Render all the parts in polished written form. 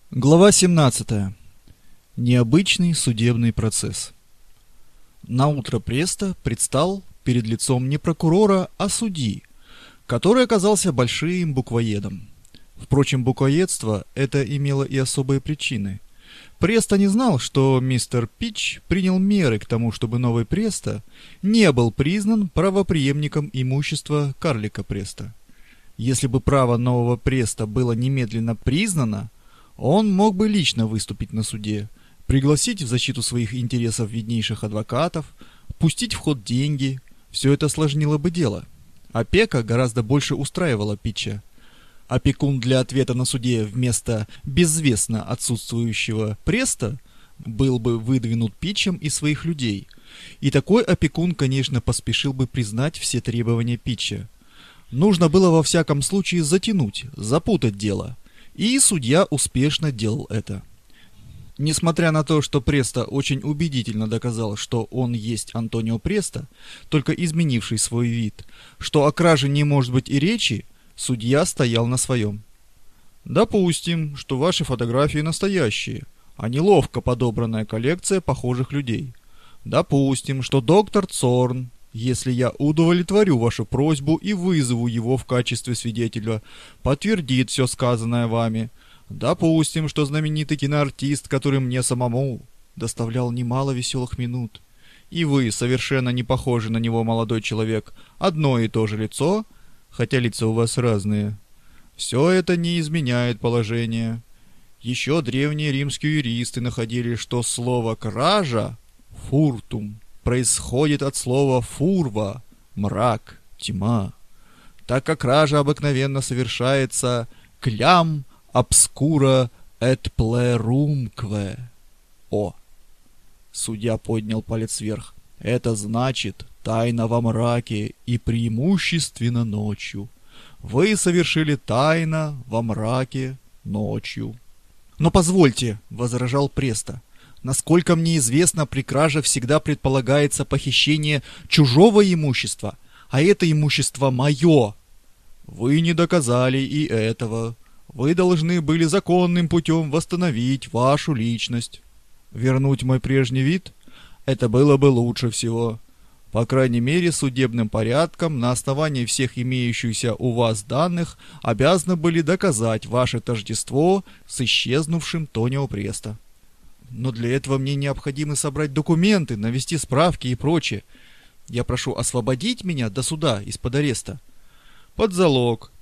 Глава 17. Необычный судебный процесс. Наутро Преста предстал перед лицом не прокурора, а судьи, который оказался большим буквоедом. Впрочем, буквоедство это имело и особые причины. Преста не знал, что мистер Питч принял меры к тому, чтобы новый Преста не был признан правопреемником имущества карлика Преста. Если бы право нового Преста было немедленно признано, он мог бы лично выступить на суде, пригласить в защиту своих интересов виднейших адвокатов, пустить в ход деньги. Все это осложнило бы дело. Опека гораздо больше устраивала Питча. Опекун для ответа на суде вместо безвестно отсутствующего Преста был бы выдвинут Питчем и своих людей. И такой опекун, конечно, поспешил бы признать все требования Питча. Нужно было во всяком случае затянуть, запутать дело. И судья успешно делал это. Несмотря на то, что Преста очень убедительно доказал, что он есть Антонио Преста, только изменивший свой вид, что о краже не может быть и речи, судья стоял на своем. Допустим, что ваши фотографии настоящие, а не ловко подобранная коллекция похожих людей. Допустим, что доктор Цорн, если я удовлетворю вашу просьбу и вызову его в качестве свидетеля, подтвердит все сказанное вами. Допустим, что знаменитый киноартист, который мне самому доставлял немало веселых минут, и вы, совершенно не похожи на него молодой человек, одно и то же лицо, хотя лица у вас разные. Все это не изменяет положение. Еще древние римские юристы находили, что слово «кража» — «фуртум» происходит от слова «фурва» — мрак, тьма, так как кража обыкновенно совершается «клям обскура et plerumque». О! Судья поднял палец вверх. Это значит «тайна во мраке и преимущественно ночью». Вы совершили тайна во мраке ночью. Но позвольте, возражал Преста. Насколько мне известно, при краже всегда предполагается похищение чужого имущества, а это имущество мое. Вы не доказали и этого. Вы должны были законным путем восстановить вашу личность. Вернуть мой прежний вид? Это было бы лучше всего. По крайней мере, судебным порядком, на основании всех имеющихся у вас данных, обязаны были доказать ваше тождество с исчезнувшим Тонио Преста. Но для этого мне необходимо собрать документы, навести справки и прочее. Я прошу освободить меня до суда из-под ареста. Под залог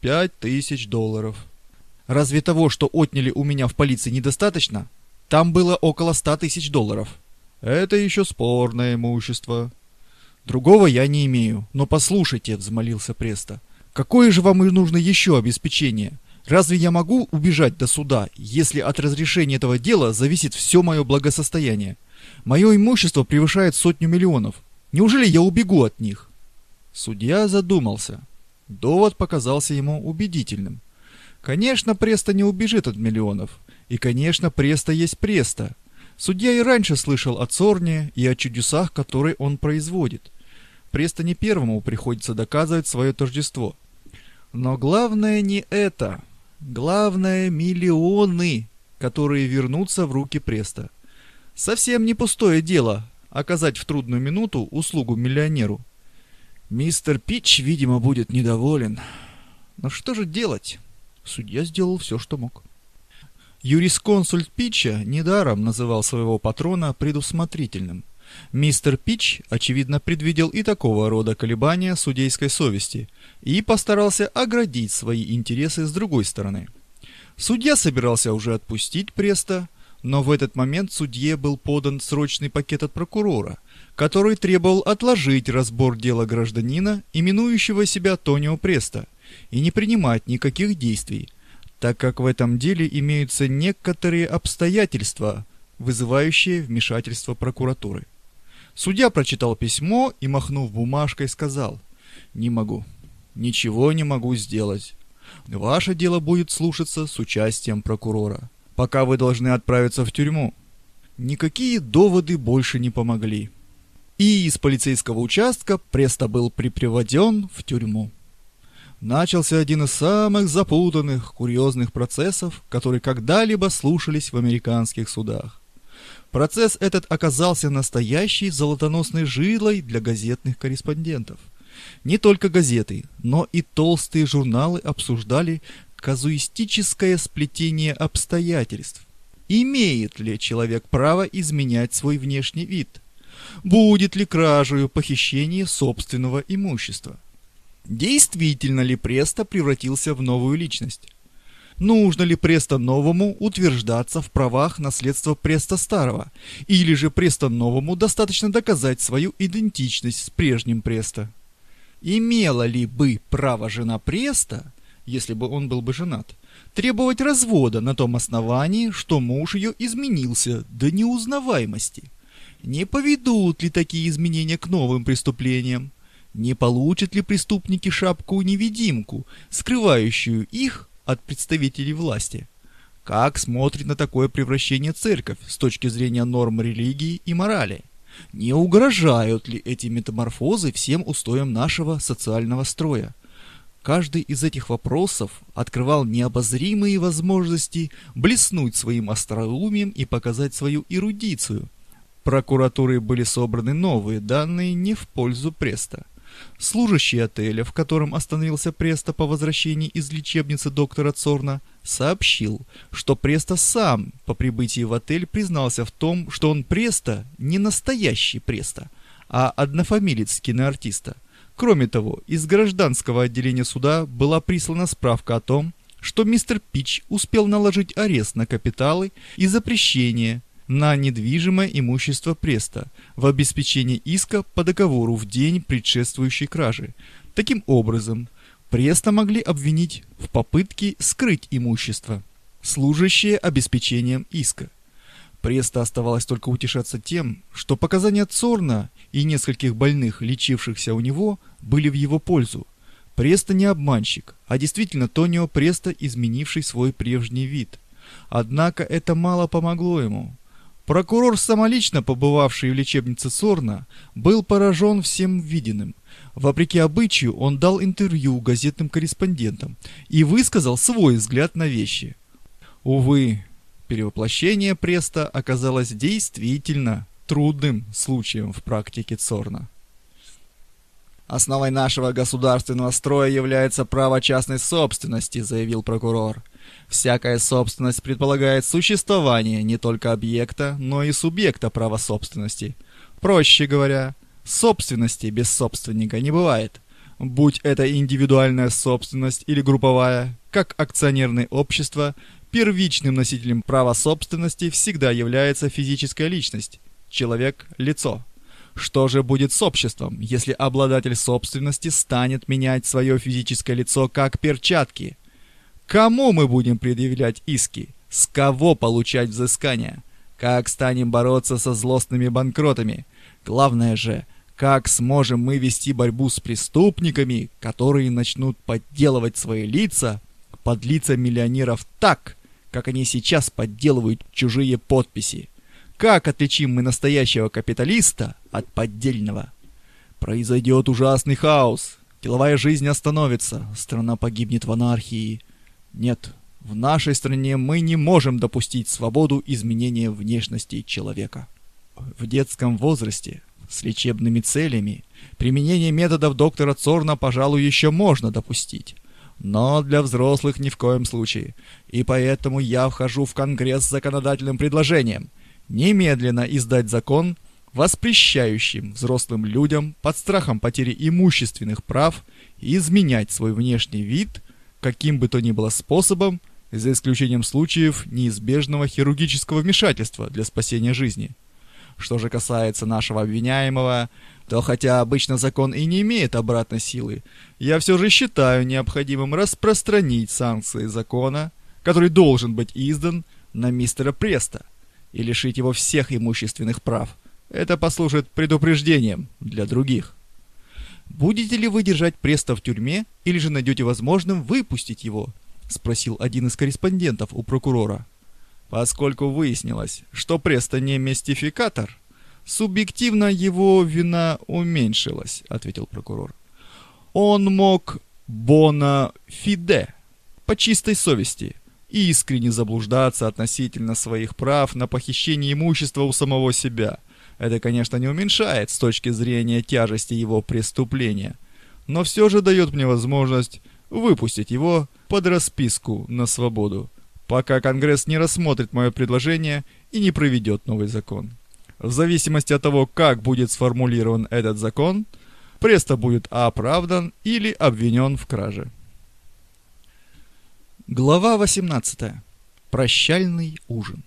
$5000. Разве того, что отняли у меня в полиции, недостаточно? Там было около $100 000. Это еще спорное имущество. Другого я не имею. Но послушайте, взмолился Преста, какое же вам нужно еще обеспечение? Разве я могу убежать до суда, если от разрешения этого дела зависит все мое благосостояние? Мое имущество превышает 100 миллионов. Неужели я убегу от них? Судья задумался. Довод показался ему убедительным. Конечно, Преста не убежит от миллионов. И, конечно, Преста есть Преста. Судья и раньше слышал о Цорне и о чудесах, которые он производит. Преста не первому приходится доказывать свое тождество. Но главное не это. Главное — миллионы, которые вернутся в руки Преста. Совсем не пустое дело оказать в трудную минуту услугу миллионеру. Мистер Питч, видимо, будет недоволен. Но что же делать? Судья сделал все, что мог. Юрисконсульт Питча недаром называл своего патрона предусмотрительным. Мистер Питч, очевидно, предвидел и такого рода колебания судейской совести и постарался оградить свои интересы с другой стороны. Судья собирался уже отпустить Преста, но в этот момент судье был подан срочный пакет от прокурора, который требовал отложить разбор дела гражданина, именующего себя Тонио Преста, и не принимать никаких действий, так как в этом деле имеются некоторые обстоятельства, вызывающие вмешательство прокуратуры. Судья прочитал письмо и, махнув бумажкой, сказал: «Не могу, ничего не могу сделать. Ваше дело будет слушаться с участием прокурора, пока вы должны отправиться в тюрьму». Никакие доводы больше не помогли. И из полицейского участка Преста был припроводен в тюрьму. начался один из самых запутанных, курьезных процессов, которые когда-либо слушались в американских судах. Процесс этот оказался настоящей золотоносной жилой для газетных корреспондентов. Не только газеты, но и толстые журналы обсуждали казуистическое сплетение обстоятельств. Имеет ли человек право изменять свой внешний вид? Будет ли кражею похищение собственного имущества? Действительно ли Престо превратился в новую личность? Нужно ли Престо новому утверждаться в правах наследства Престо старого? Или же Престо новому достаточно доказать свою идентичность с прежним Престо? Имела ли бы право жена Престо, если бы он был бы женат, требовать развода на том основании, что муж ее изменился до неузнаваемости? Не поведут ли такие изменения к новым преступлениям? Не получат ли преступники шапку-невидимку, скрывающую их от представителей власти? Как смотрит на такое превращение церковь с точки зрения норм религии и морали? Не угрожают ли эти метаморфозы всем устоям нашего социального строя? Каждый из этих вопросов открывал необозримые возможности блеснуть своим остроумием и показать свою эрудицию. Прокуратурой были собраны новые данные не в пользу Престо. Служащий отеля, в котором остановился Престо по возвращении из лечебницы доктора Цорна, сообщил, что Престо сам по прибытии в отель признался в том, что он Престо не настоящий Престо, а однофамилец киноартиста. Кроме того, из гражданского отделения суда была прислана справка о том, что мистер Пич успел наложить арест на капиталы и запрещение на недвижимое имущество Престо в обеспечении иска по договору в день предшествующей краже. Таким образом, Престо могли обвинить в попытке скрыть имущество, служащее обеспечением иска. Престо оставалось только утешаться тем, что показания Цорна и нескольких больных, лечившихся у него, были в его пользу. Престо не обманщик, а действительно Тонио Престо, изменивший свой прежний вид. Однако это мало помогло ему. Прокурор, самолично побывавший в лечебнице Цорна, был поражен всем виденным. Вопреки обычаю, он дал интервью газетным корреспондентам и высказал свой взгляд на вещи. Увы, перевоплощение Престо оказалось действительно трудным случаем в практике Цорна. «Основой нашего государственного строя является право частной собственности», — заявил прокурор. «Всякая собственность предполагает существование не только объекта, но и субъекта права собственности. Проще говоря, собственности без собственника не бывает. Будь это индивидуальная собственность или групповая, как акционерное общество, первичным носителем права собственности всегда является физическая личность, человек – лицо. Что же будет с обществом, если обладатель собственности станет менять свое физическое лицо как перчатки? Кому мы будем предъявлять иски? С кого получать взыскания? Как станем бороться со злостными банкротами? Главное же, как сможем мы вести борьбу с преступниками, которые начнут подделывать свои лица под лица миллионеров так, как они сейчас подделывают чужие подписи? Как отличим мы настоящего капиталиста от поддельного? Произойдет ужасный хаос. Деловая жизнь остановится. Страна погибнет в анархии. Нет, в нашей стране мы не можем допустить свободу изменения внешности человека. В детском возрасте, с лечебными целями, применение методов доктора Цорна, пожалуй, еще можно допустить. Но для взрослых ни в коем случае. И поэтому я вхожу в Конгресс с законодательным предложением немедленно издать закон, воспрещающим взрослым людям под страхом потери имущественных прав изменять свой внешний вид каким бы то ни было способом, за исключением случаев неизбежного хирургического вмешательства для спасения жизни. Что же касается нашего обвиняемого, то хотя обычно закон и не имеет обратной силы, я все же считаю необходимым распространить санкции закона, который должен быть издан, на мистера Престо и лишить его всех имущественных прав. Это послужит предупреждением для других. «Будете ли вы держать Престо в тюрьме, или же найдете возможным выпустить его?» — спросил один из корреспондентов у прокурора. «Поскольку выяснилось, что Престо не мистификатор, субъективно его вина уменьшилась», — ответил прокурор. «Он мог бона фиде, по чистой совести, и искренне заблуждаться относительно своих прав на похищение имущества у самого себя. Это, конечно, не уменьшает с точки зрения тяжести его преступления, но все же дает мне возможность выпустить его под расписку на свободу, пока Конгресс не рассмотрит мое предложение и не проведет новый закон. В зависимости от того, как будет сформулирован этот закон, Престо будет оправдан или обвинен в краже. Глава 18. Прощальный ужин.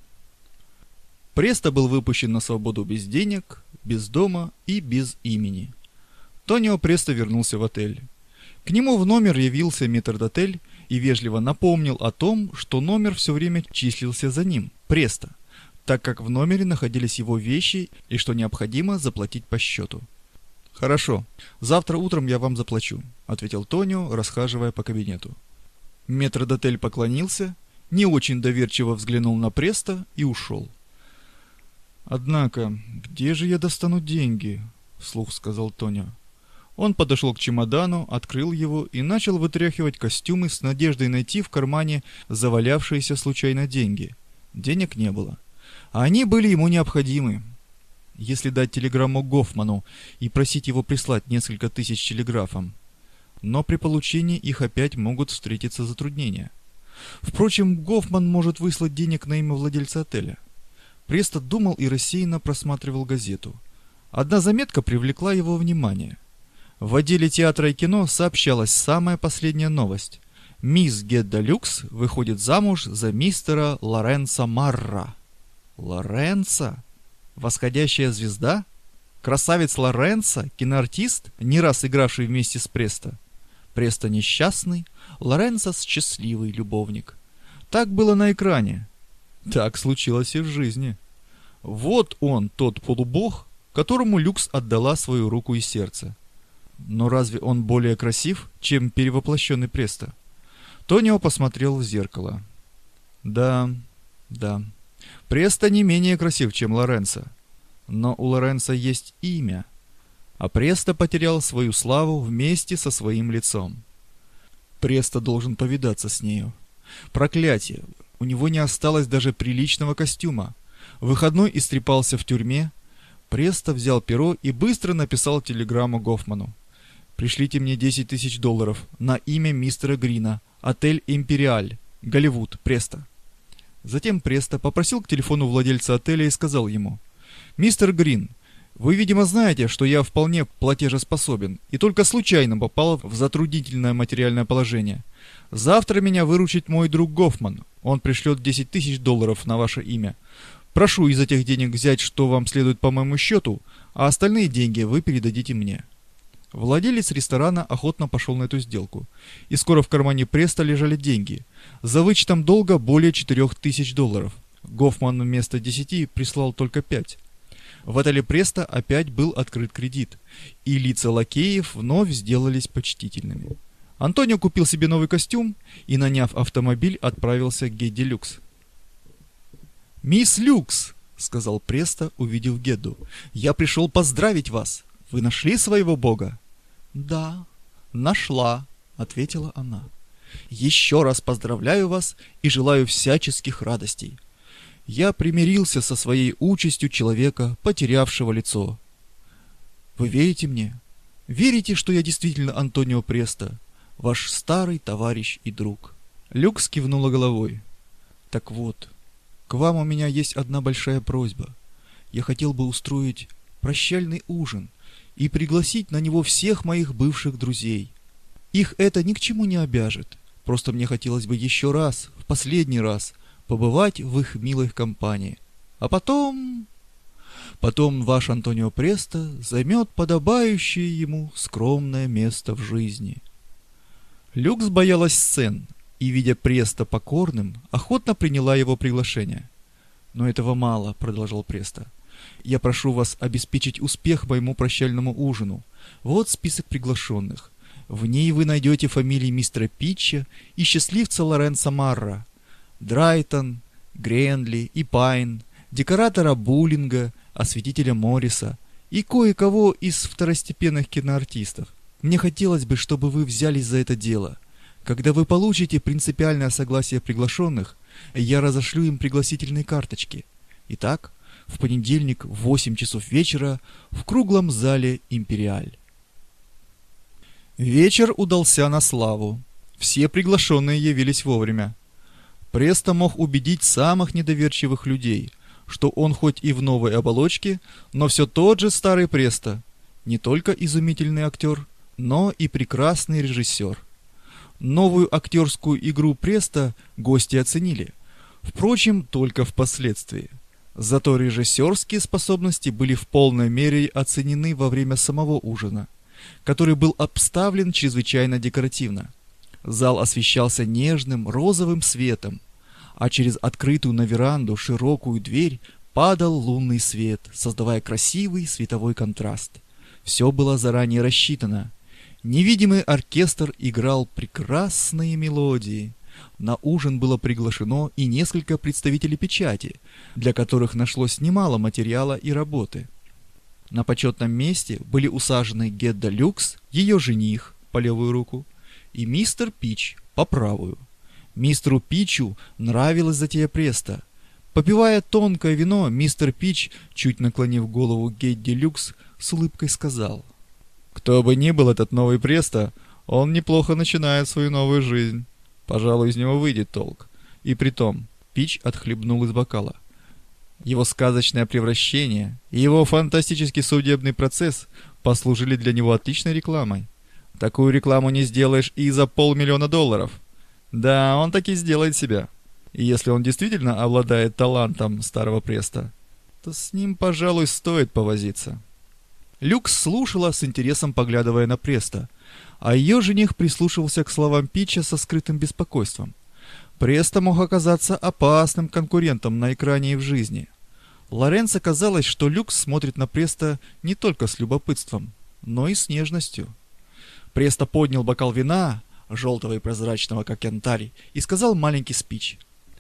Престо был выпущен на свободу без денег, без дома и без имени. Тонио Престо вернулся в отель. К нему в номер явился метрдотель и вежливо напомнил о том, что номер все время числился за ним, Престо, так как в номере находились его вещи и что необходимо заплатить по счету. «Хорошо, завтра утром я вам заплачу», — ответил Тонио, расхаживая по кабинету. Метрдотель поклонился, не очень доверчиво взглянул на Престо и ушел. «Однако, где же я достану деньги?» — вслух сказал Тонио. Он подошел к чемодану, открыл его и начал вытряхивать костюмы с надеждой найти в кармане завалявшиеся случайно деньги. Денег не было. А они были ему необходимы. Если дать телеграмму Гофману и просить его прислать несколько тысяч телеграфом. Но при получении их опять могут встретиться затруднения. Впрочем, Гофман может выслать денег на имя владельца отеля. Престо думал и рассеянно просматривал газету. Одна заметка привлекла его внимание. В отделе театра и кино сообщалась самая последняя новость. Мисс Гедда Люкс выходит замуж за мистера Лоренцо Марра. Лоренцо? Восходящая звезда? Красавец Лоренцо, киноартист, не раз игравший вместе с Престо. Престо несчастный, Лоренцо счастливый любовник. Так было на экране. Так случилось и в жизни. Вот он, тот полубог, которому Люкс отдала свою руку и сердце. Но разве он более красив, чем перевоплощенный Престо? Тонио посмотрел в зеркало. Да. Престо не менее красив, чем Лоренцо. Но у Лоренцо есть имя, а Престо потерял свою славу вместе со своим лицом. Престо должен повидаться с нею. Проклятие! У него не осталось даже приличного костюма. Выходной истрепался в тюрьме. Престо взял перо и быстро написал телеграмму Гофману. «Пришлите мне $10 000 на имя мистера Грина, отель «Империаль», Голливуд, Престо». Затем Престо попросил к телефону владельца отеля и сказал ему: «Мистер Грин, вы, видимо, знаете, что я вполне платежеспособен и только случайно попал в затруднительное материальное положение. Завтра меня выручит мой друг Гофман. Он пришлет $10 000 на ваше имя. Прошу из этих денег взять, что вам следует по моему счету, а остальные деньги вы передадите мне». Владелец ресторана охотно пошел на эту сделку, и скоро в кармане Престо лежали деньги. За вычетом долга более $4000. Гофман вместо 10 прислал только 5. В отеле Престо опять был открыт кредит, и лица лакеев вновь сделались почтительными. Антонио купил себе новый костюм и, наняв автомобиль, отправился к Гедде Люкс. «Мисс Люкс», — сказал Престо, увидев Гедду, — «я пришел поздравить вас. Вы нашли своего бога?» «Да, нашла», — ответила она. «Еще раз поздравляю вас и желаю всяческих радостей. Я примирился со своей участью человека, потерявшего лицо. Вы верите мне? Верите, что я действительно Антонио Престо, ваш старый товарищ и друг?» Люкс кивнула головой. «Так вот, к вам у меня есть одна большая просьба. Я хотел бы устроить прощальный ужин и пригласить на него всех моих бывших друзей. Их это ни к чему не обяжет. Просто мне хотелось бы еще раз, в последний раз, побывать в их милой компании. А потом ваш Антонио Престо займет подобающее ему скромное место в жизни». Люкс боялась сцен и, видя Престо покорным, охотно приняла его приглашение. «Но этого мало», — продолжал Престо. «Я прошу вас обеспечить успех моему прощальному ужину. Вот список приглашенных. В ней вы найдете фамилии мистера Питча и счастливца Лоренцо Марра, Драйтон, Гренли и Пайн, декоратора Буллинга, осветителя Морриса и кое-кого из второстепенных киноартистов. Мне хотелось бы, чтобы вы взялись за это дело. Когда вы получите принципиальное согласие приглашенных, я разошлю им пригласительные карточки. Итак, в понедельник в 8 часов вечера в круглом зале «Империаль». Вечер удался на славу. Все приглашенные явились вовремя. Престо мог убедить самых недоверчивых людей, что он хоть и в новой оболочке, но все тот же старый Престо, не только изумительный актер, но и прекрасный режиссер. Новую актерскую игру Престо гости оценили, впрочем, только впоследствии. Зато режиссерские способности были в полной мере оценены во время самого ужина, который был обставлен чрезвычайно декоративно. Зал освещался нежным розовым светом, а через открытую на веранду широкую дверь падал лунный свет, создавая красивый световой контраст. Все было заранее рассчитано. Невидимый оркестр играл прекрасные мелодии. На ужин было приглашено и несколько представителей печати, для которых нашлось немало материала и работы. На почетном месте были усажены Гедда Люкс, ее жених, по левую руку, и мистер Пич, по правую. Мистеру Пичу нравилась затея Престо. Попивая тонкое вино, мистер Пич, чуть наклонив голову Гедде Люкс, с улыбкой сказал: «Кто бы ни был этот новый Престо, он неплохо начинает свою новую жизнь. Пожалуй, из него выйдет толк». И притом Пич отхлебнул из бокала. Его сказочное превращение и его фантастический судебный процесс послужили для него отличной рекламой. Такую рекламу не сделаешь и за $500 000. Да, он таки сделает себя. И если он действительно обладает талантом старого Престо, то с ним, пожалуй, стоит повозиться. Люкс слушала с интересом, поглядывая на Престо, а ее жених прислушивался к словам Пича со скрытым беспокойством. Престо мог оказаться опасным конкурентом на экране и в жизни. Лоренцо казалось, что Люкс смотрит на Престо не только с любопытством, но и с нежностью. Престо поднял бокал вина, желтого и прозрачного, как янтарь, и сказал маленький спич.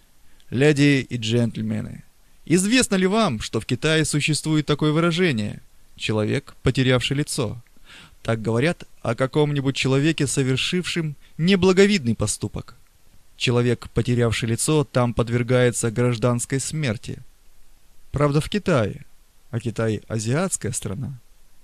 «Леди и джентльмены, известно ли вам, что в Китае существует такое выражение «человек, потерявший лицо»? Так говорят о каком-нибудь человеке, совершившем неблаговидный поступок. Человек, потерявший лицо, там подвергается гражданской смерти. Правда, в Китае, а Китай – азиатская страна.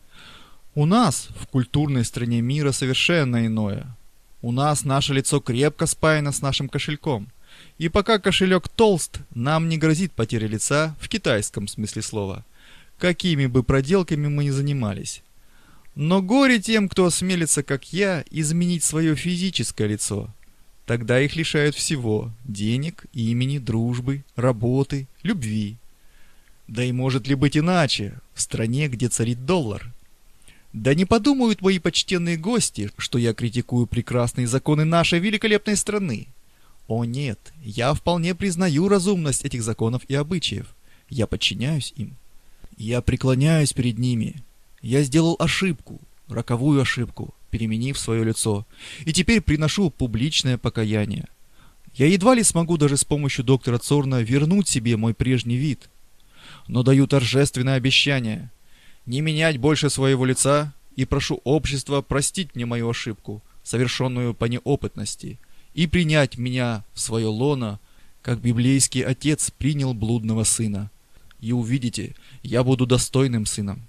У нас, в культурной стране мира, совершенно иное. У нас наше лицо крепко спаяно с нашим кошельком. И пока кошелек толст, нам не грозит потеря лица в китайском смысле слова, какими бы проделками мы ни занимались. Но горе тем, кто осмелится, как я, изменить свое физическое лицо. Тогда их лишают всего – денег, имени, дружбы, работы, любви. Да и может ли быть иначе в стране, где царит доллар? Да не подумают мои почтенные гости, что я критикую прекрасные законы нашей великолепной страны. О нет, я вполне признаю разумность этих законов и обычаев. Я подчиняюсь им. Я преклоняюсь перед ними. Я сделал ошибку, роковую ошибку, переменив свое лицо, и теперь приношу публичное покаяние. Я едва ли смогу даже с помощью доктора Цорна вернуть себе мой прежний вид, но даю торжественное обещание не менять больше своего лица и прошу общество простить мне мою ошибку, совершенную по неопытности, и принять меня в свое лоно, как библейский отец принял блудного сына. И увидите, я буду достойным сыном.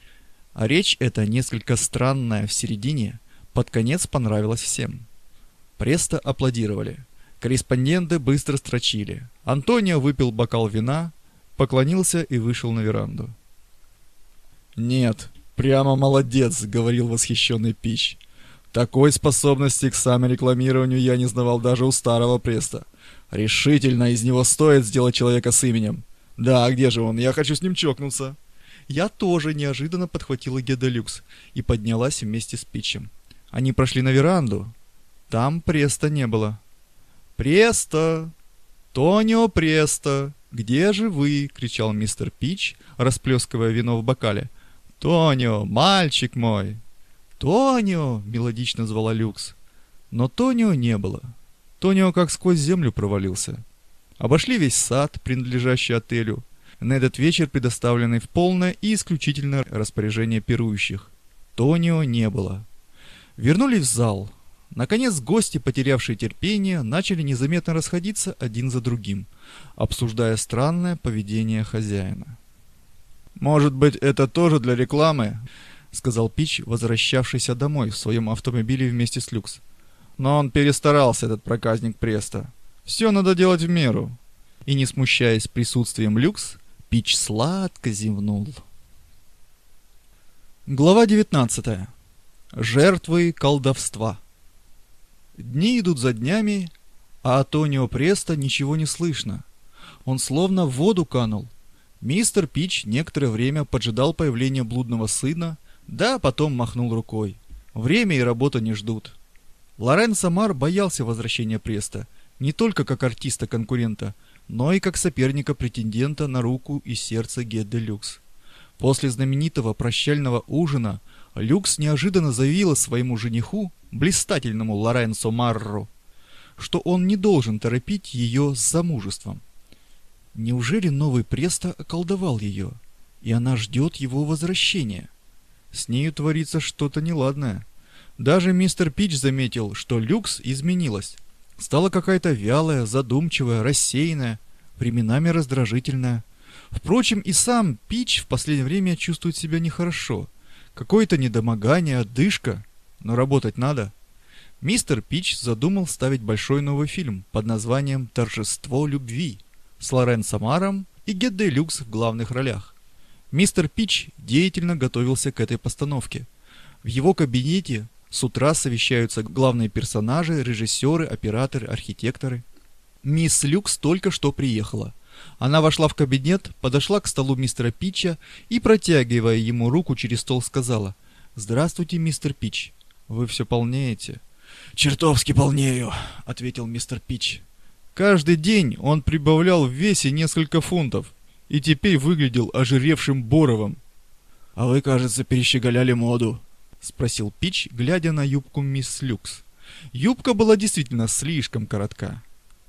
А речь эта, несколько странная в середине, под конец понравилась всем. Престо аплодировали. Корреспонденты быстро строчили. Антонио выпил бокал вина, поклонился и вышел на веранду. «Нет, прямо молодец», — говорил восхищенный Пич. «Такой способности к саморекламированию я не знавал даже у старого Престо. Решительно из него стоит сделать человека с именем. Да, где же он? Я хочу с ним чокнуться». Я тоже неожиданно подхватила Гедда Люкс и поднялась вместе с Пичем. Они прошли на веранду. Там Престо не было. «Престо! Тонио Престо! Где же вы?» — кричал мистер Пич, расплескивая вино в бокале. «Тонио, мальчик мой!» «Тонио!» — мелодично звала Люкс. Но Тонио не было. Тонио как сквозь землю провалился. Обошли весь сад, принадлежащий отелю, на этот вечер предоставленный в полное и исключительное распоряжение пирующих. Тонио не было. Вернулись в зал. Наконец гости, потерявшие терпение, начали незаметно расходиться один за другим, обсуждая странное поведение хозяина. «Может быть, это тоже для рекламы?» — сказал Пич, возвращавшийся домой в своем автомобиле вместе с Люкс. «Но он перестарался, этот проказник Преста. Все надо делать в меру». И, не смущаясь присутствием Люкс, Пич сладко зевнул. Глава 19. Жертвы колдовства. Дни идут за днями, а от Тонио Преста ничего не слышно. Он словно в воду канул. Мистер Пич некоторое время поджидал появления блудного сына, да потом махнул рукой. Время и работа не ждут. Лоренцо Мар боялся возвращения Преста, не только как артиста-конкурента, но и как соперника-претендента на руку и сердце Гедде Люкс. После знаменитого прощального ужина Люкс неожиданно заявила своему жениху, блистательному Лоренцо Марру, что он не должен торопить ее с замужеством. Неужели новый Преста околдовал ее, и она ждет его возвращения? С нею творится что-то неладное. Даже мистер Пич заметил, что Люкс изменилась. Стала какая-то вялая, задумчивая, рассеянная, временами раздражительная. Впрочем, и сам Пич в последнее время чувствует себя нехорошо. Какое-то недомогание, одышка, но работать надо. Мистер Пич задумал ставить большой новый фильм под названием «Торжество любви» с Лоренцо Маром и Гедде Люкс в главных ролях. Мистер Пич деятельно готовился к этой постановке. В его кабинете с утра совещаются главные персонажи, режиссеры, операторы, архитекторы. Мисс Люкс только что приехала. Она вошла в кабинет, подошла к столу мистера Пича и, протягивая ему руку через стол, сказала: «Здравствуйте, мистер Пич. Вы все полнеете». «Чертовски полнею», — ответил мистер Пич. Каждый день он прибавлял в весе несколько фунтов и теперь выглядел ожиревшим Боровым. «А вы, кажется, перещеголяли моду», — спросил Пич, глядя на юбку мисс Люкс. Юбка была действительно слишком коротка.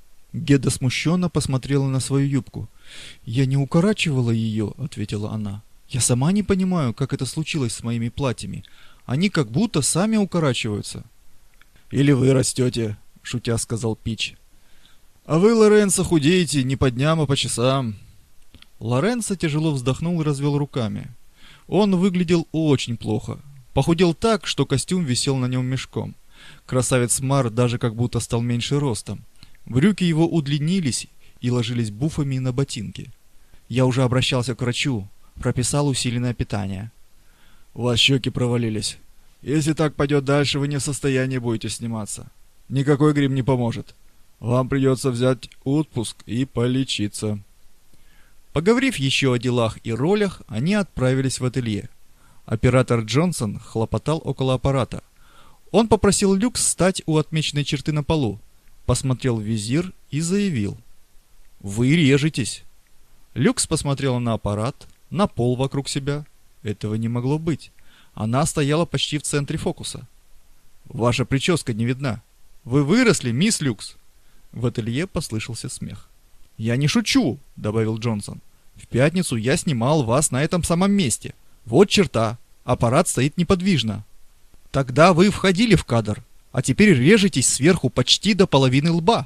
Гедда смущенно посмотрела на свою юбку. «Я не укорачивала ее», — ответила она. «Я сама не понимаю, как это случилось с моими платьями. Они как будто сами укорачиваются». «Или вы растете», — шутя сказал Пич. «А вы, Лоренцо, худеете не по дням, а по часам». Лоренцо тяжело вздохнул и развел руками. Он выглядел очень плохо. Похудел так, что костюм висел на нем мешком. Красавец Мар даже как будто стал меньше ростом. Брюки его удлинились и ложились буфами на ботинки. Я уже обращался к врачу, прописал усиленное питание. «У вас щеки провалились. Если так пойдет дальше, вы не в состоянии будете сниматься. Никакой грим не поможет. Вам придется взять отпуск и полечиться». Поговорив еще о делах и ролях, они отправились в ателье. Оператор Джонсон хлопотал около аппарата. Он попросил Люкс встать у отмеченной черты на полу, посмотрел в визир и заявил: «Вы режетесь». Люкс посмотрела на аппарат, на пол вокруг себя. Этого не могло быть. Она стояла почти в центре фокуса. «Ваша прическа не видна. Вы выросли, мисс Люкс». В ателье послышался смех. «Я не шучу», — добавил Джонсон. «В пятницу я снимал вас на этом самом месте. Вот черта. Аппарат стоит неподвижно. Тогда вы входили в кадр, а теперь режетесь сверху почти до половины лба».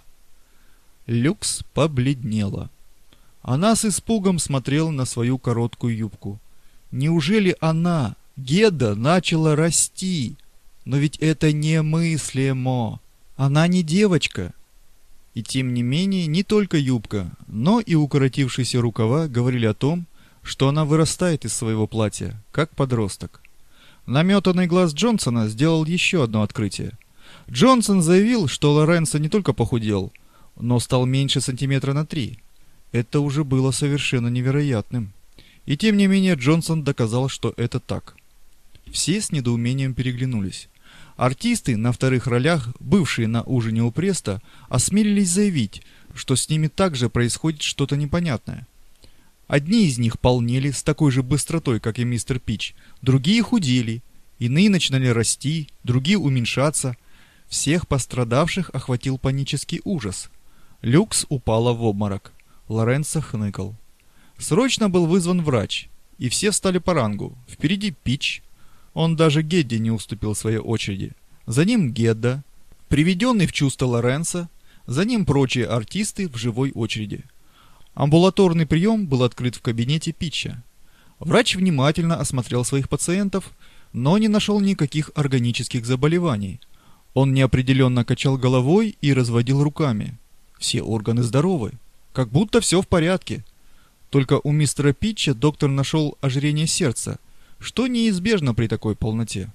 Люкс побледнела. Она с испугом смотрела на свою короткую юбку. Неужели она, Гедда, начала расти? Но ведь это немыслимо. Она не девочка. И тем не менее, не только юбка, но и укоротившиеся рукава говорили о том, что она вырастает из своего платья, как подросток. Наметанный глаз Джонсона сделал еще одно открытие. Джонсон заявил, что Лоренцо не только похудел, но стал меньше сантиметра на 3. Это уже было совершенно невероятным. И тем не менее Джонсон доказал, что это так. Все с недоумением переглянулись. Артисты на вторых ролях, бывшие на ужине у Преста, осмелились заявить, что с ними также происходит что-то непонятное. Одни из них полнели с такой же быстротой, как и мистер Пич, другие худели, иные начинали расти, другие уменьшаться. Всех пострадавших охватил панический ужас. Люкс упала в обморок. Лоренцо хныкал. Срочно был вызван врач, и все встали по рангу. Впереди Пич. Он даже Гедде не уступил своей очереди. За ним Гедда, приведенный в чувство Лоренцо, за ним прочие артисты в живой очереди. Амбулаторный прием был открыт в кабинете Питча. Врач внимательно осмотрел своих пациентов, но не нашел никаких органических заболеваний. Он неопределенно качал головой и разводил руками. Все органы здоровы, как будто все в порядке. Только у мистера Питча доктор нашел ожирение сердца, что неизбежно при такой полноте.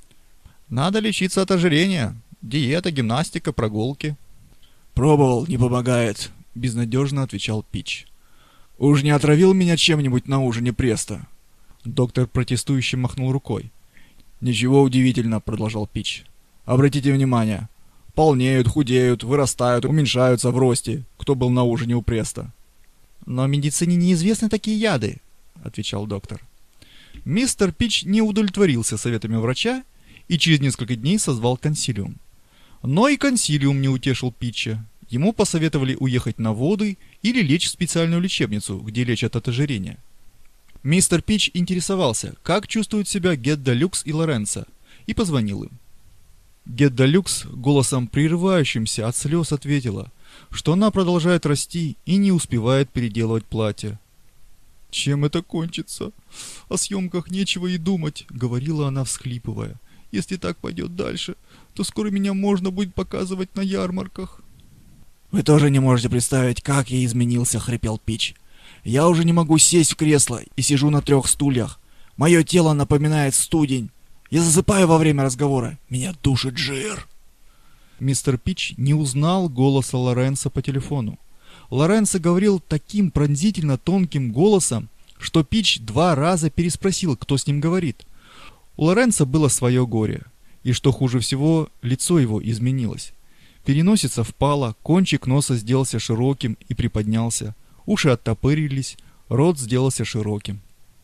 Надо лечиться от ожирения. Диета, гимнастика, прогулки. Пробовал, не помогает, безнадежно отвечал Питч. Уж не отравил меня чем-нибудь на ужине Преста? Доктор протестующе махнул рукой. Ничего удивительно, продолжал Питч. Обратите внимание. Полнеют, худеют, вырастают, уменьшаются в росте, кто был на ужине у Преста. Но медицине неизвестны такие яды, отвечал доктор. Мистер Питч не удовлетворился советами врача и через несколько дней созвал консилиум. Но и консилиум не утешил Питча. Ему посоветовали уехать на воды или лечь в специальную лечебницу, где лечат от ожирения. Мистер Питч интересовался, как чувствуют себя Гедда Люкс и Лоренцо, и позвонил им. Гедда Люкс голосом прерывающимся от слез ответила, что она продолжает расти и не успевает переделывать платье. «Чем это кончится? О съемках нечего и думать», — говорила она, всхлипывая. «Если так пойдет дальше, то скоро меня можно будет показывать на ярмарках». «Вы тоже не можете представить, как я изменился», — хрипел Питч. «Я уже не могу сесть в кресло и сижу на 3 стульях. Мое тело напоминает студень. Я засыпаю во время разговора. Меня душит жир». Мистер Питч не узнал голоса Лоренцо по телефону. Лоренцо говорил таким пронзительно тонким голосом, что Питч 2 раза переспросил, кто с ним говорит. У Лоренцо было свое горе, и что хуже всего, лицо его изменилось. Переносица впала, кончик носа сделался широким и приподнялся, уши оттопырились, рот сделался широким.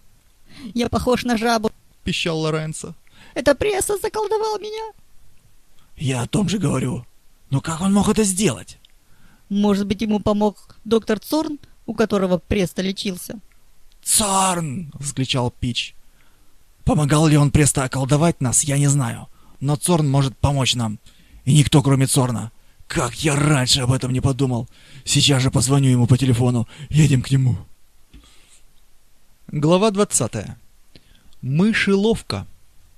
«Я похож на жабу», — пищал Лоренцо. «Это пресса заколдовал меня». «Я о том же говорю. Но как он мог это сделать?» «Может быть, ему помог доктор Цорн, у которого Преста лечился?» «Цорн!» — вскричал Питч. «Помогал ли он Преста околдовать нас, я не знаю. Но Цорн может помочь нам. И никто, кроме Цорна. Как я раньше об этом не подумал. Сейчас же позвоню ему по телефону. Едем к нему». Глава 20. Мышеловка.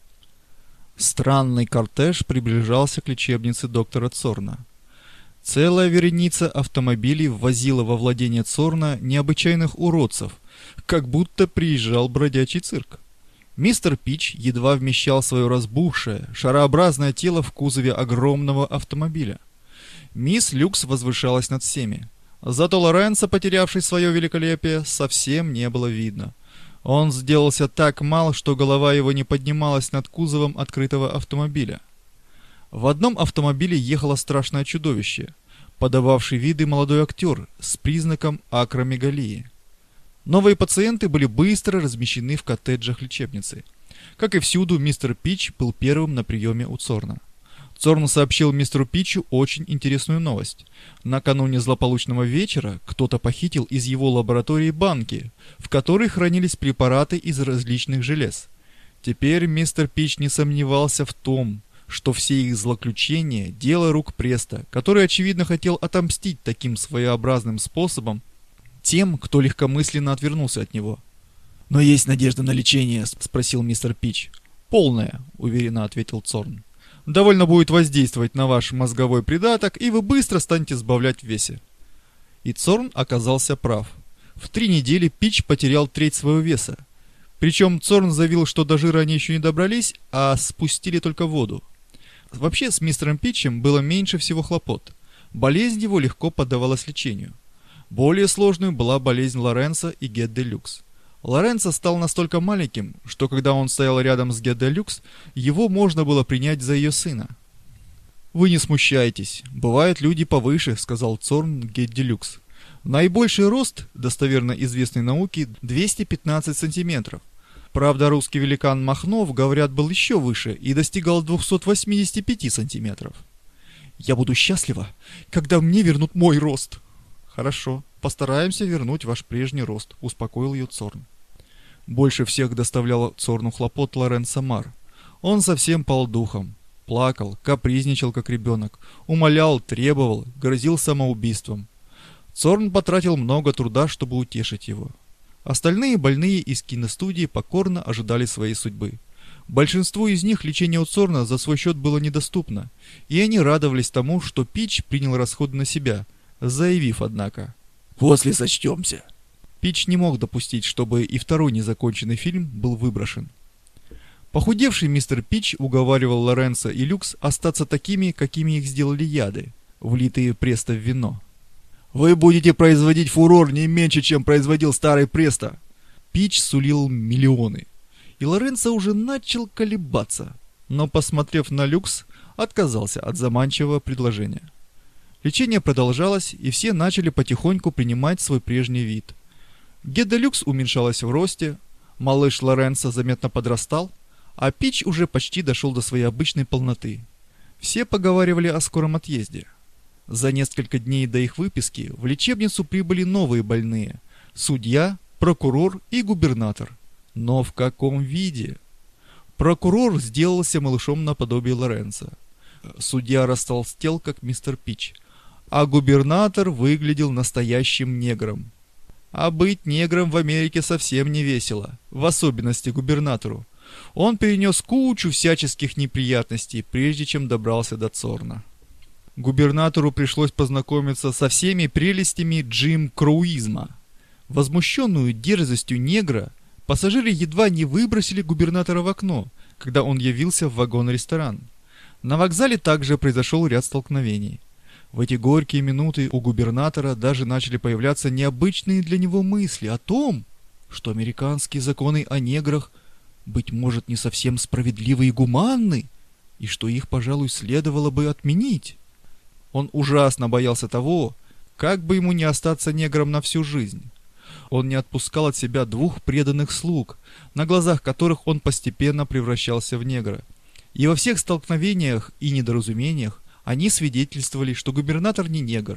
Странный кортеж приближался к лечебнице доктора Цорна. Целая вереница автомобилей ввозила во владение Цорна необычайных уродцев, как будто приезжал бродячий цирк. Мистер Питч едва вмещал свое разбухшее, шарообразное тело в кузове огромного автомобиля. Мисс Люкс возвышалась над всеми. Зато Лоренцо, потерявший свое великолепие, совсем не было видно. Он сделался так мал, что голова его не поднималась над кузовом открытого автомобиля. В одном автомобиле ехало страшное чудовище, подававший виды молодой актер с признаком акромегалии. Новые пациенты были быстро размещены в коттеджах лечебницы. Как и всюду, мистер Питч был первым на приеме у Цорна. Цорн сообщил мистеру Питчу очень интересную новость. Накануне злополучного вечера кто-то похитил из его лаборатории банки, в которой хранились препараты из различных желез. Теперь мистер Питч не сомневался в том, что все их злоключения – дело рук Преста, который, очевидно, хотел отомстить таким своеобразным способом тем, кто легкомысленно отвернулся от него. «Но есть надежда на лечение?» – спросил мистер Питч. «Полная», – уверенно ответил Цорн. «Довольно будет воздействовать на ваш мозговой придаток, и вы быстро станете сбавлять в весе». И Цорн оказался прав. В 3 недели Питч потерял треть своего веса. Причем Цорн заявил, что до жира они еще не добрались, а спустили только воду. Вообще с мистером Питчем было меньше всего хлопот. Болезнь его легко поддавалась лечению. Более сложной была болезнь Лоренцо и Гедды Люкс. Лоренцо стал настолько маленьким, что когда он стоял рядом с Геддой Люкс, его можно было принять за ее сына. «Вы не смущайтесь, бывают люди повыше», — сказал Цорн Гедде Люкс. «Наибольший рост, достоверно известной науке, 215 сантиметров. Правда, русский великан Махнов, говорят, был еще выше и достигал 285 сантиметров. Я буду счастлива, когда мне вернут мой рост». «Хорошо, постараемся вернуть ваш прежний рост», — успокоил ее Цорн. Больше всех доставлял Цорну хлопот Лоренцо Мар. Он совсем пал духом. Плакал, капризничал как ребенок, умолял, требовал, грозил самоубийством. Цорн потратил много труда, чтобы утешить его. Остальные больные из киностудии покорно ожидали своей судьбы. Большинству из них лечение у Цорна за свой счет было недоступно, и они радовались тому, что Пич принял расходы на себя, заявив, однако: «После сочтемся». Пич не мог допустить, чтобы и второй незаконченный фильм был выброшен. Похудевший мистер Пич уговаривал Лоренцо и Люкс остаться такими, какими их сделали яды, влитые Престо в вино. «Вы будете производить фурор не меньше, чем производил старый Престо». Пич сулил миллионы, и Лоренцо уже начал колебаться, но, посмотрев на Люкс, отказался от заманчивого предложения. Лечение продолжалось, и все начали потихоньку принимать свой прежний вид. Геда Люкс уменьшалась в росте, малыш Лоренцо заметно подрастал, а Пич уже почти дошел до своей обычной полноты. Все поговаривали о скором отъезде. За несколько дней до их выписки в лечебницу прибыли новые больные – судья, прокурор и губернатор. Но в каком виде? Прокурор сделался малышом наподобие Лоренцо. Судья растолстел, как мистер Пич, а губернатор выглядел настоящим негром. А быть негром в Америке совсем не весело, в особенности губернатору. Он перенес кучу всяческих неприятностей, прежде чем добрался до Цорна. Губернатору пришлось познакомиться со всеми прелестями джим-кроуизма. Возмущенную дерзостью негра, пассажиры едва не выбросили губернатора в окно, когда он явился в вагон-ресторан. На вокзале также произошел ряд столкновений. В эти горькие минуты у губернатора даже начали появляться необычные для него мысли о том, что американские законы о неграх, быть может, не совсем справедливы и гуманны, и что их, пожалуй, следовало бы отменить. Он ужасно боялся того, как бы ему не остаться негром на всю жизнь. Он не отпускал от себя двух преданных слуг, на глазах которых он постепенно превращался в негра. И во всех столкновениях и недоразумениях они свидетельствовали, что губернатор не негр.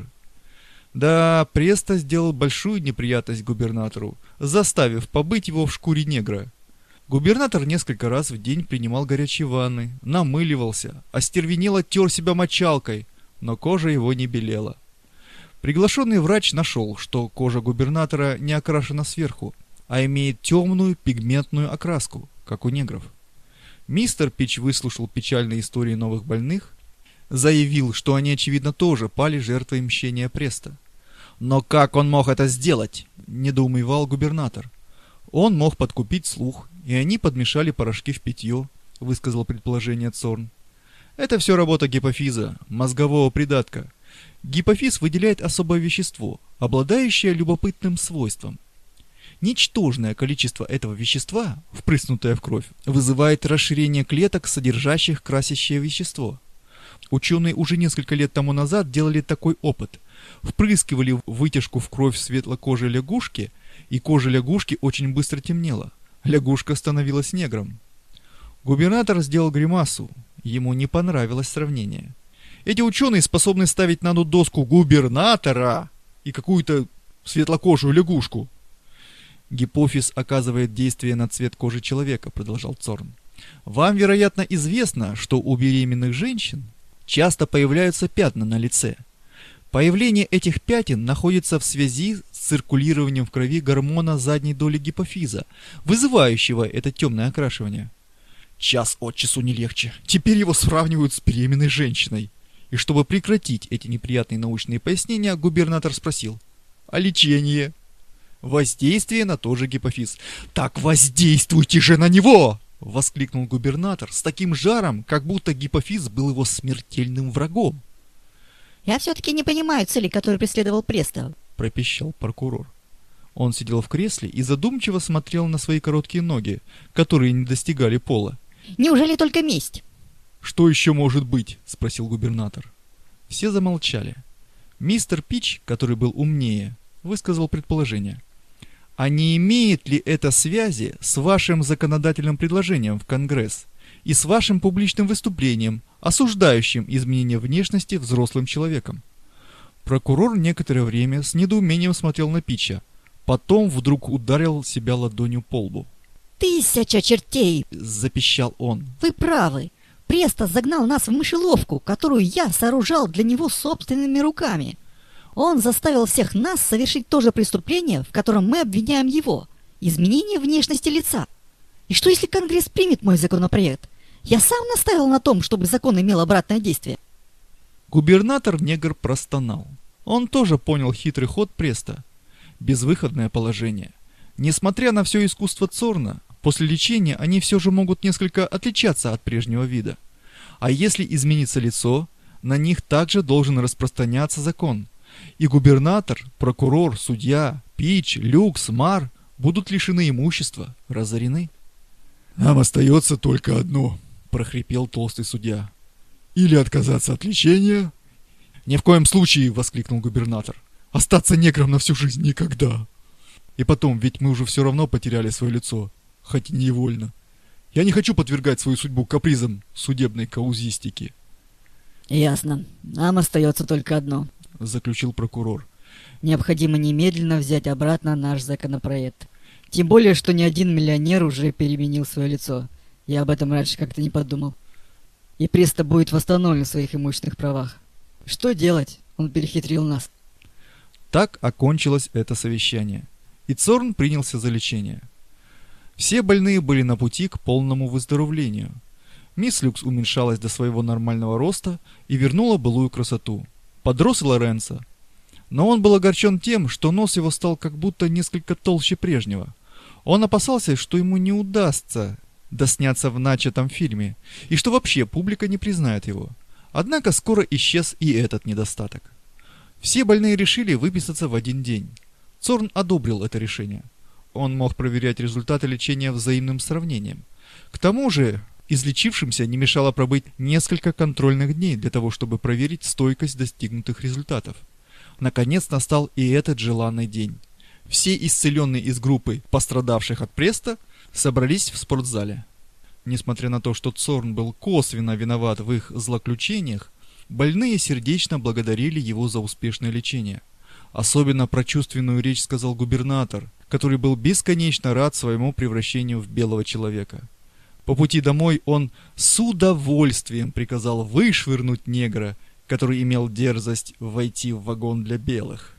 Да, Престо сделал большую неприятность губернатору, заставив побыть его в шкуре негра. Губернатор несколько раз в день принимал горячие ванны, намыливался, остервенело тер себя мочалкой, но кожа его не белела. Приглашенный врач нашел, что кожа губернатора не окрашена сверху, а имеет темную пигментную окраску, как у негров. Мистер Пич выслушал печальные истории новых больных, заявил, что они, очевидно, тоже пали жертвой мщения Престо. «Но как он мог это сделать?» – недоумевал губернатор. «Он мог подкупить слух, и они подмешали порошки в питье», – высказал предположение Цорн. «Это все работа гипофиза, мозгового придатка. Гипофиз выделяет особое вещество, обладающее любопытным свойством. Ничтожное количество этого вещества, впрыснутое в кровь, вызывает расширение клеток, содержащих красящее вещество. Ученые уже несколько лет тому назад делали такой опыт. Впрыскивали вытяжку в кровь светлокожей лягушки, и кожа лягушки очень быстро темнела. Лягушка становилась негром». Губернатор сделал гримасу. Ему не понравилось сравнение. Эти ученые способны ставить на одну доску губернатора и какую-то светлокожую лягушку. «Гипофиз оказывает действие на цвет кожи человека», — продолжал Цорн. «Вам, вероятно, известно, что у беременных женщин часто появляются пятна на лице. Появление этих пятен находится в связи с циркулированием в крови гормона задней доли гипофиза, вызывающего это темное окрашивание. Час от часу не легче. Теперь его сравнивают с беременной женщиной». И чтобы прекратить эти неприятные научные пояснения, губернатор спросил: «А лечение?» «Воздействие на тот же гипофиз». «Так воздействуйте же на него!» — воскликнул губернатор с таким жаром, как будто гипофиз был его смертельным врагом. Я все-таки не понимаю цели, которую преследовал Престо, — пропищал прокурор. Он сидел в кресле и задумчиво смотрел на свои короткие ноги, которые не достигали пола. Неужели только месть? «Что еще может быть?» — спросил губернатор. Все замолчали. Мистер Пич, который был умнее, высказал предположение. «А не имеет ли это связи с вашим законодательным предложением в Конгресс и с вашим публичным выступлением, осуждающим изменение внешности взрослым человеком?» Прокурор некоторое время с недоумением смотрел на Пича, потом вдруг ударил себя ладонью по лбу. «Тысяча чертей!» — запищал он. «Вы правы. Престо загнал нас в мышеловку, которую я сооружал для него собственными руками. Он заставил всех нас совершить то же преступление, в котором мы обвиняем его – изменение внешности лица. И что если Конгресс примет мой законопроект? Я сам настаивал на том, чтобы закон имел обратное действие. Губернатор-негр простонал. Он тоже понял хитрый ход Престо. Безвыходное положение. Несмотря на все искусство Цорна, после лечения они все же могут несколько отличаться от прежнего вида. А если изменится лицо, на них также должен распространяться закон. И губернатор, прокурор, судья, Пич, Люкс, Мар будут лишены имущества, разорены. «Нам остается только одно», — прохрипел толстый судья. «Или отказаться от лечения...» «Ни в коем случае!» — воскликнул губернатор. «Остаться негром на всю жизнь никогда! И потом, ведь мы уже все равно потеряли свое лицо, хоть и невольно. Я не хочу подвергать свою судьбу капризам судебной каузистики». Ясно. Нам остается только одно, — заключил прокурор. Необходимо немедленно взять обратно наш законопроект. Тем более, что ни один миллионер уже переменил свое лицо. Я об этом раньше как-то не подумал. И Престо будет восстановлен в своих имущественных правах. Что делать? Он перехитрил нас. Так окончилось это совещание, и Цорн принялся за лечение. Все больные были на пути к полному выздоровлению. Мисс Люкс уменьшалась до своего нормального роста и вернула былую красоту. Подрос и Лоренцо. Но он был огорчен тем, что нос его стал как будто несколько толще прежнего. Он опасался, что ему не удастся досняться в начатом фильме, и что вообще публика не признает его. Однако скоро исчез и этот недостаток. Все больные решили выписаться в один день. Цорн одобрил это решение. Он мог проверять результаты лечения взаимным сравнением. К тому же, излечившимся не мешало пробыть несколько контрольных дней для того, чтобы проверить стойкость достигнутых результатов. Наконец настал и этот желанный день. Все исцеленные из группы пострадавших от Престо собрались в спортзале. Несмотря на то, что Цорн был косвенно виноват в их злоключениях, больные сердечно благодарили его за успешное лечение. Особенно прочувственную речь сказал губернатор, который был бесконечно рад своему превращению в белого человека. По пути домой он с удовольствием приказал вышвырнуть негра, который имел дерзость войти в вагон для белых.